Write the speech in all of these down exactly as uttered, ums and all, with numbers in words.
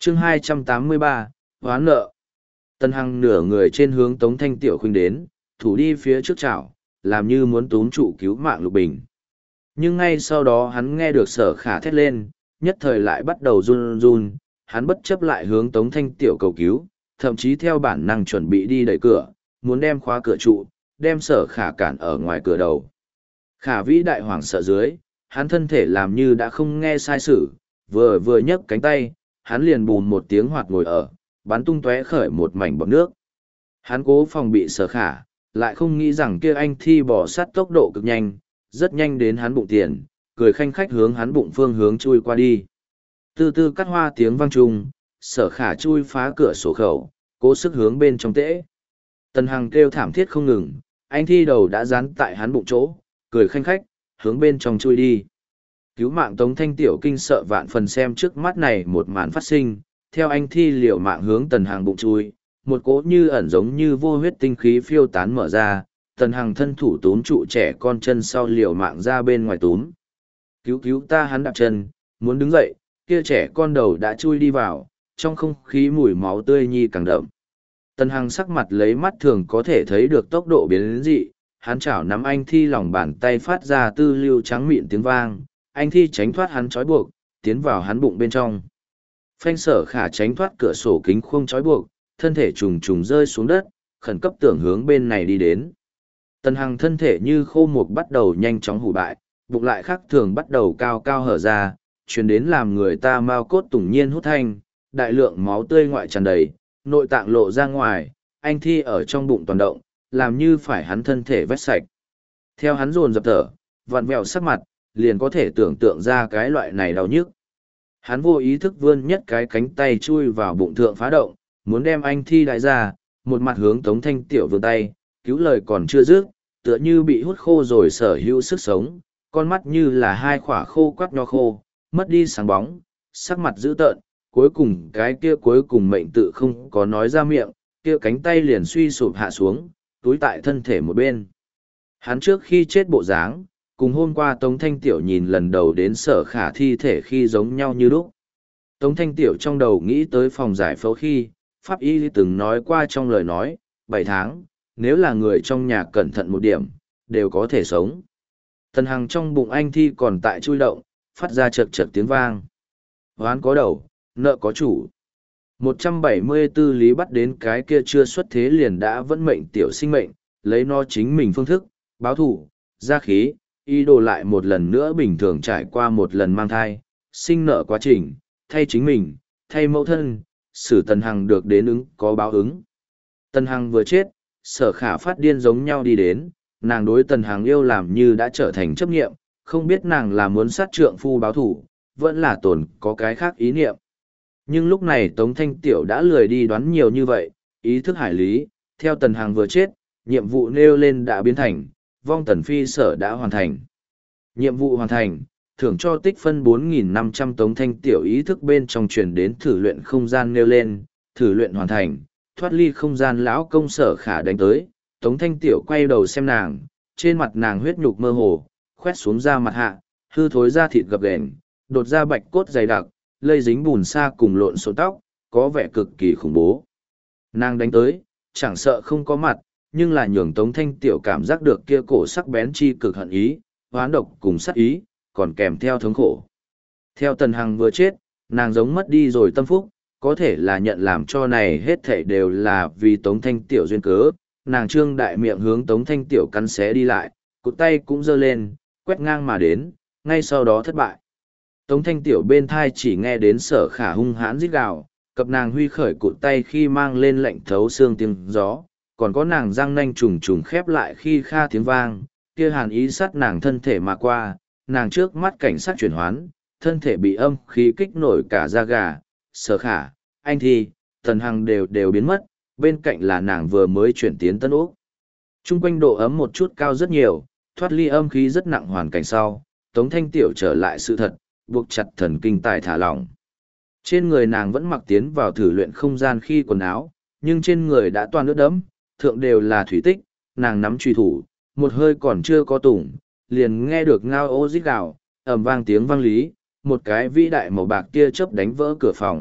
chương hai trăm tám mươi ba, hoán nợ. Tần Hằng nửa người trên hướng Tống Thanh Tiểu Khuynh đến, thủ đi phía trước chảo, làm như muốn túm trụ cứu mạng Lục Bình. Nhưng ngay sau đó hắn nghe được Sở Khả thét lên, nhất thời lại bắt đầu run run, hắn bất chấp lại hướng Tống Thanh Tiểu cầu cứu, thậm chí theo bản năng chuẩn bị đi đẩy cửa, muốn đem khóa cửa trụ, đem Sở Khả cản ở ngoài cửa đầu. Khả vĩ đại hoảng sợ dưới, hắn thân thể làm như đã không nghe sai sự, vừa vừa nhấc cánh tay, hắn liền bùn một tiếng hoạt ngồi ở, bắn tung tóe khởi một mảnh bọt nước. Hắn cố phòng bị Sở Khả, lại không nghĩ rằng kia anh thi bỏ sát tốc độ cực nhanh, rất nhanh đến hắn bụng tiền, cười khanh khách hướng hắn bụng phương hướng chui qua đi. Từ từ cắt hoa tiếng vang trung, Sở Khả chui phá cửa sổ khẩu, cố sức hướng bên trong tễ. Tần Hằng kêu thảm thiết không ngừng, anh thi đầu đã dán tại hắn bụng chỗ, cười khanh khách, hướng bên trong chui đi. Cứu mạng Tống Thanh Tiểu kinh sợ vạn phần xem trước mắt này một màn phát sinh, theo anh thi liều mạng hướng Tần Hằng bụng chui, một cỗ như ẩn giống như vô huyết tinh khí phiêu tán mở ra, Tần Hằng thân thủ túm trụ trẻ con chân sau liều mạng ra bên ngoài túm. Cứu cứu ta, hắn đạp chân, muốn đứng dậy, kia trẻ con đầu đã chui đi vào, trong không khí mùi máu tươi nhi càng đậm. Tần Hằng sắc mặt lấy mắt thường có thể thấy được tốc độ biến dị, hắn chảo nắm anh thi lòng bàn tay phát ra tư lưu trắng mịn tiếng vang, anh thi tránh thoát hắn trói buộc, tiến vào hắn bụng bên trong. Phanh Sở Khả tránh thoát cửa sổ kính khung trói buộc, thân thể trùng trùng rơi xuống đất, khẩn cấp tưởng hướng bên này đi đến. Tần Hằng thân thể như khô mục bắt đầu nhanh chóng hủ bại, bụng lại khác thường bắt đầu cao cao hở ra, truyền đến làm người ta mau cốt tủng nhiên hút thanh, đại lượng máu tươi ngoại tràn đầy, nội tạng lộ ra ngoài, anh thi ở trong bụng toàn động, làm như phải hắn thân thể vét sạch. Theo hắn dồn dập thở, vặn vẹo sắc mặt, liền có thể tưởng tượng ra cái loại này đau nhức. Hắn vô ý thức vươn nhất cái cánh tay chui vào bụng thượng phá động, muốn đem anh thi đại ra, một mặt hướng Tống Thanh Tiểu vươn tay, cứu lời còn chưa dứt, tựa như bị hút khô rồi sở hữu sức sống, con mắt như là hai khỏa khô quắt nho khô, mất đi sáng bóng, sắc mặt dữ tợn, cuối cùng cái kia cuối cùng mệnh tự không có nói ra miệng, kia cánh tay liền suy sụp hạ xuống, túi tại thân thể một bên. Hắn trước khi chết bộ dáng, cùng hôm qua Tống Thanh Tiểu nhìn lần đầu đến Sở Khả thi thể khi giống nhau như lúc. Tống Thanh Tiểu trong đầu nghĩ tới phòng giải phẫu khi, Pháp Y từng nói qua trong lời nói, bảy tháng, nếu là người trong nhà cẩn thận một điểm, đều có thể sống. Tần Hằng trong bụng anh thi còn tại chui động, phát ra chật chật tiếng vang. Hoán có đầu, nợ có chủ. một trăm bảy mươi tư lý bắt đến cái kia chưa xuất thế liền đã vẫn mệnh tiểu sinh mệnh, lấy nó chính mình phương thức, báo thủ, gia khí, ý đồ lại một lần nữa bình thường trải qua một lần mang thai, sinh nợ quá trình, thay chính mình, thay mẫu thân, xử Tần Hằng được đến ứng có báo ứng. Tần Hằng vừa chết, Sở Khả phát điên giống nhau đi đến, nàng đối Tần Hằng yêu làm như đã trở thành chấp nghiệm, không biết nàng là muốn sát trượng phu báo thủ, vẫn là tồn có cái khác ý niệm. Nhưng lúc này Tống Thanh Tiểu đã lười đi đoán nhiều như vậy, ý thức hải lý, theo Tần Hằng vừa chết, nhiệm vụ nêu lên đã biến thành, vong Tần Phi Sở đã hoàn thành. Nhiệm vụ hoàn thành, thưởng cho tích phân bốn nghìn năm trăm Tống Thanh Tiểu ý thức bên trong truyền đến thử luyện không gian nêu lên, thử luyện hoàn thành, thoát ly không gian lão công Sở Khả đánh tới, Tống Thanh Tiểu quay đầu xem nàng, trên mặt nàng huyết nhục mơ hồ, khoét xuống ra mặt hạ, hư thối da thịt gập ghềnh, đột ra bạch cốt dày đặc, lây dính bùn sa cùng lộn xộn tóc, có vẻ cực kỳ khủng bố. Nàng đánh tới, chẳng sợ không có mặt, nhưng là nhường Tống Thanh Tiểu cảm giác được kia cổ sắc bén chi cực hận ý, hoán độc cùng sát ý, còn kèm theo thống khổ. Theo Tần Hằng vừa chết, nàng giống mất đi rồi tâm phúc, có thể là nhận làm cho này hết thảy đều là vì Tống Thanh Tiểu duyên cớ, nàng trương đại miệng hướng Tống Thanh Tiểu cắn xé đi lại, cụt tay cũng giơ lên, quét ngang mà đến, ngay sau đó thất bại. Tống Thanh Tiểu bên thai chỉ nghe đến Sở Khả hung hãn rít gào, cặp nàng huy khởi cụt tay khi mang lên lạnh thấu xương tiếng gió, còn có nàng răng nanh trùng trùng khép lại khi kha tiếng vang, kia hàn ý sát nàng thân thể mà qua, nàng trước mắt cảnh sát chuyển hoán, thân thể bị âm khí kích nổi cả da gà, Sở Khả, anh thi, Tần Hằng đều đều biến mất, bên cạnh là nàng vừa mới chuyển tiến Tân Úc. Trung quanh độ ấm một chút cao rất nhiều, thoát ly âm khí rất nặng hoàn cảnh sau, Tống Thanh Tiểu trở lại sự thật, buộc chặt thần kinh tài thả lỏng. Trên người nàng vẫn mặc tiến vào thử luyện không gian khi quần áo, nhưng trên người đã toàn ướt đẫm, thượng đều là thủy tích, nàng nắm truy thủ, một hơi còn chưa có tủng, liền nghe được ngao ô rít gào, ầm vang tiếng vang lý, một cái vĩ đại màu bạc tia chớp đánh vỡ cửa phòng,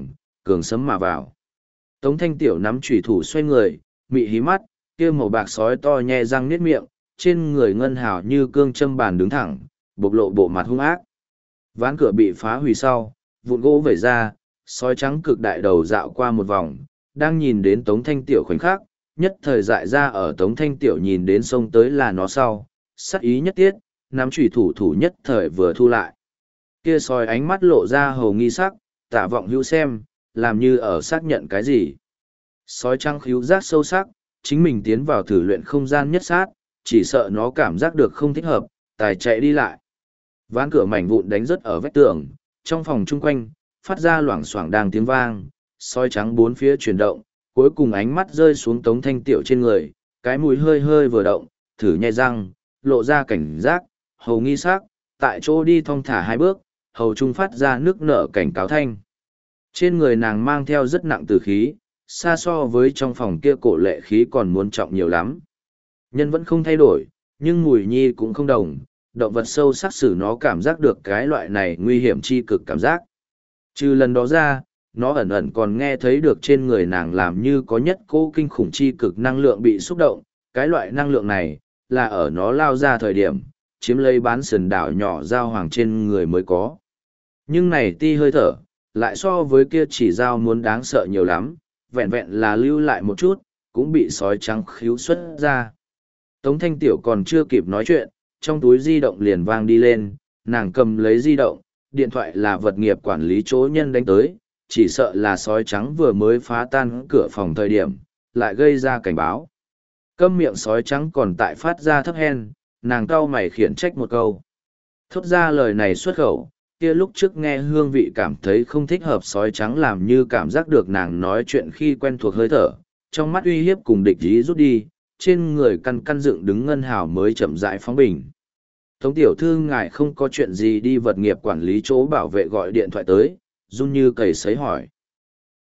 cường sấm mà vào. Tống thanh tiểu nắm chủy thủ xoay người, mị hí mắt, kia màu bạc sói to nhe răng niết miệng, trên người ngân hào như cương châm bàn đứng thẳng, bộc lộ bộ mặt hung ác. Ván cửa bị phá hủy sau, vụn gỗ vẩy ra, sói trắng cực đại đầu dạo qua một vòng, đang nhìn đến Tống Thanh Tiểu khoảnh khắc, nhất thời dại ra ở Tống Thanh Tiểu nhìn đến sông tới là nó sau, sắc ý nhất tiết, nắm chủy thủ thủ nhất thời vừa thu lại. Kia sói ánh mắt lộ ra hầu nghi sắc, tả vọng hữu xem, làm như ở xác nhận cái gì. Sói trắng khíu giác sâu sắc, chính mình tiến vào thử luyện không gian nhất sát, chỉ sợ nó cảm giác được không thích hợp, tài chạy đi lại. Ván cửa mảnh vụn đánh rớt ở vách tường, trong phòng chung quanh, phát ra loảng xoảng đang tiếng vang, sói trắng bốn phía chuyển động, cuối cùng ánh mắt rơi xuống Tống Thanh Tiểu trên người, cái mũi hơi hơi vừa động, thử nhai răng, lộ ra cảnh giác, hầu nghi sắc, tại chỗ đi thong thả hai bước, hầu trung phát ra nước nở cảnh cáo thanh. Trên người nàng mang theo rất nặng tử khí, xa so với trong phòng kia cổ lệ khí còn muốn trọng nhiều lắm. Nhân vẫn không thay đổi, nhưng mùi nhi cũng không đồng, động vật sâu sắc xử nó cảm giác được cái loại này nguy hiểm chi cực cảm giác. Trừ lần đó ra, nó ẩn ẩn còn nghe thấy được trên người nàng làm như có nhất cỗ kinh khủng chi cực năng lượng bị xúc động, cái loại năng lượng này, là ở nó lao ra thời điểm, chiếm lấy bán sườn đảo nhỏ giao hoàng trên người mới có. Nhưng này ti hơi thở, lại so với kia chỉ giao muốn đáng sợ nhiều lắm, vẹn vẹn là lưu lại một chút, cũng bị sói trắng khíu xuất ra. Tống Thanh Tiểu còn chưa kịp nói chuyện, trong túi di động liền vang đi lên, nàng cầm lấy di động, điện thoại là vật nghiệp quản lý chỗ nhân đánh tới, chỉ sợ là sói trắng vừa mới phá tan cửa phòng thời điểm, lại gây ra cảnh báo. Câm miệng sói trắng còn tại phát ra thấp hen, nàng cau mày khiển trách một câu. Thốt ra lời này xuất khẩu, kia lúc trước nghe hương vị cảm thấy không thích hợp sói trắng làm như cảm giác được nàng nói chuyện khi quen thuộc hơi thở, trong mắt uy hiếp cùng địch ý rút đi, trên người căn căn dựng đứng ngân hào mới chậm rãi phóng bình. Tống tiểu thư ngài không có chuyện gì đi vật nghiệp quản lý chỗ bảo vệ gọi điện thoại tới, run như cầy sấy hỏi.